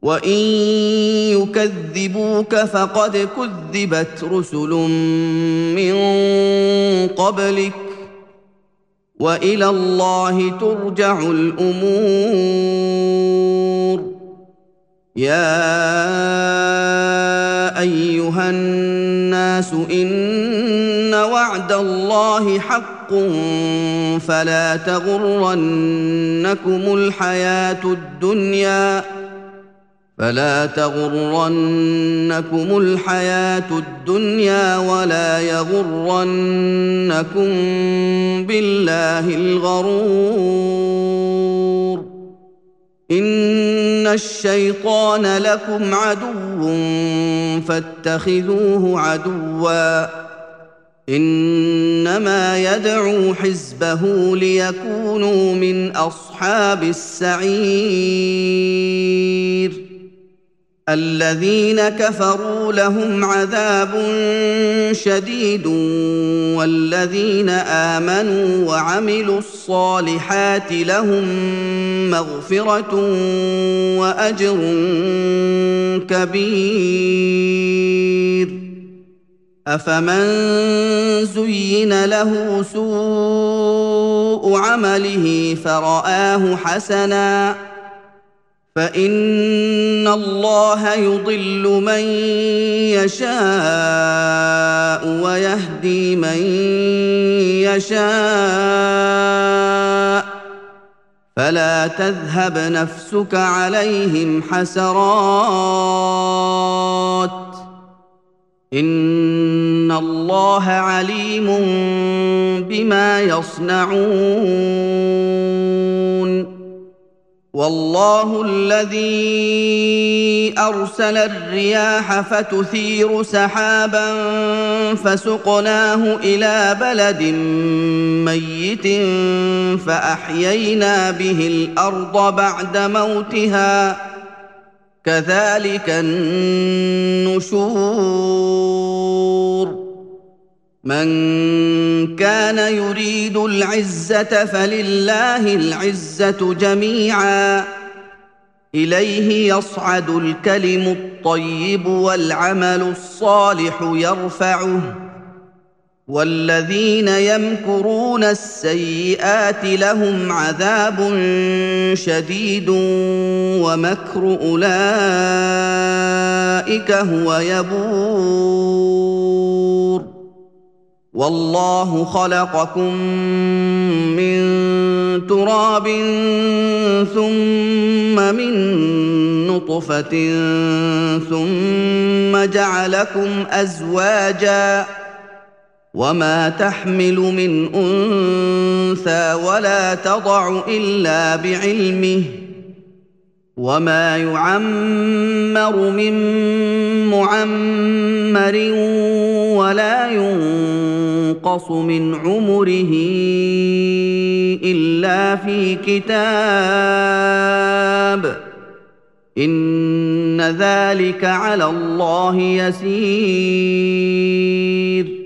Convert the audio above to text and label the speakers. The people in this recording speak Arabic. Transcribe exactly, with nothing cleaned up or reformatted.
Speaker 1: وإن يكذبوك فقد كذبت رسل من قبلك وإلى الله ترجع الأمور. يا أيها الناس إن وعد الله حق فلا تغرنكم الحياة الدنيا فلا تغرنكم الحياة الدنيا ولا يغرنكم بالله الغرور. إن الشيطان لكم عدو فاتخذوه عدوا إنما يدعو حزبه ليكونوا من أصحاب السعير. الذين كفروا لهم عذاب شديد والذين آمنوا وعملوا الصالحات لهم مغفرة وأجر كبير. أفمن زين له سوء عمله فرآه حسنا فإن الله يضل من يشاء ويهدي من يشاء فلا تذهب نفسك عليهم حسرات إن الله عليم بما يصنعون. والله الذي أرسل الرياح فتثير سحابا فسقناه إلى بلد ميت فأحيينا به الأرض بعد موتها كذلك النشور. من كان يريد العزة فلله العزة جميعا إليه يصعد الكلم الطيب والعمل الصالح يرفعه والذين يمكرون السيئات لهم عذاب شديد ومكر أولئك هو يبور. والله خلقكم من تراب ثم من نطفة ثم جعلكم أزواجا وما تحمل من أنثى ولا تضع إلا بعلمه وما يعمر من معمر ولا ينقص من عمره إلا في كتاب إن ذلك على الله يسير.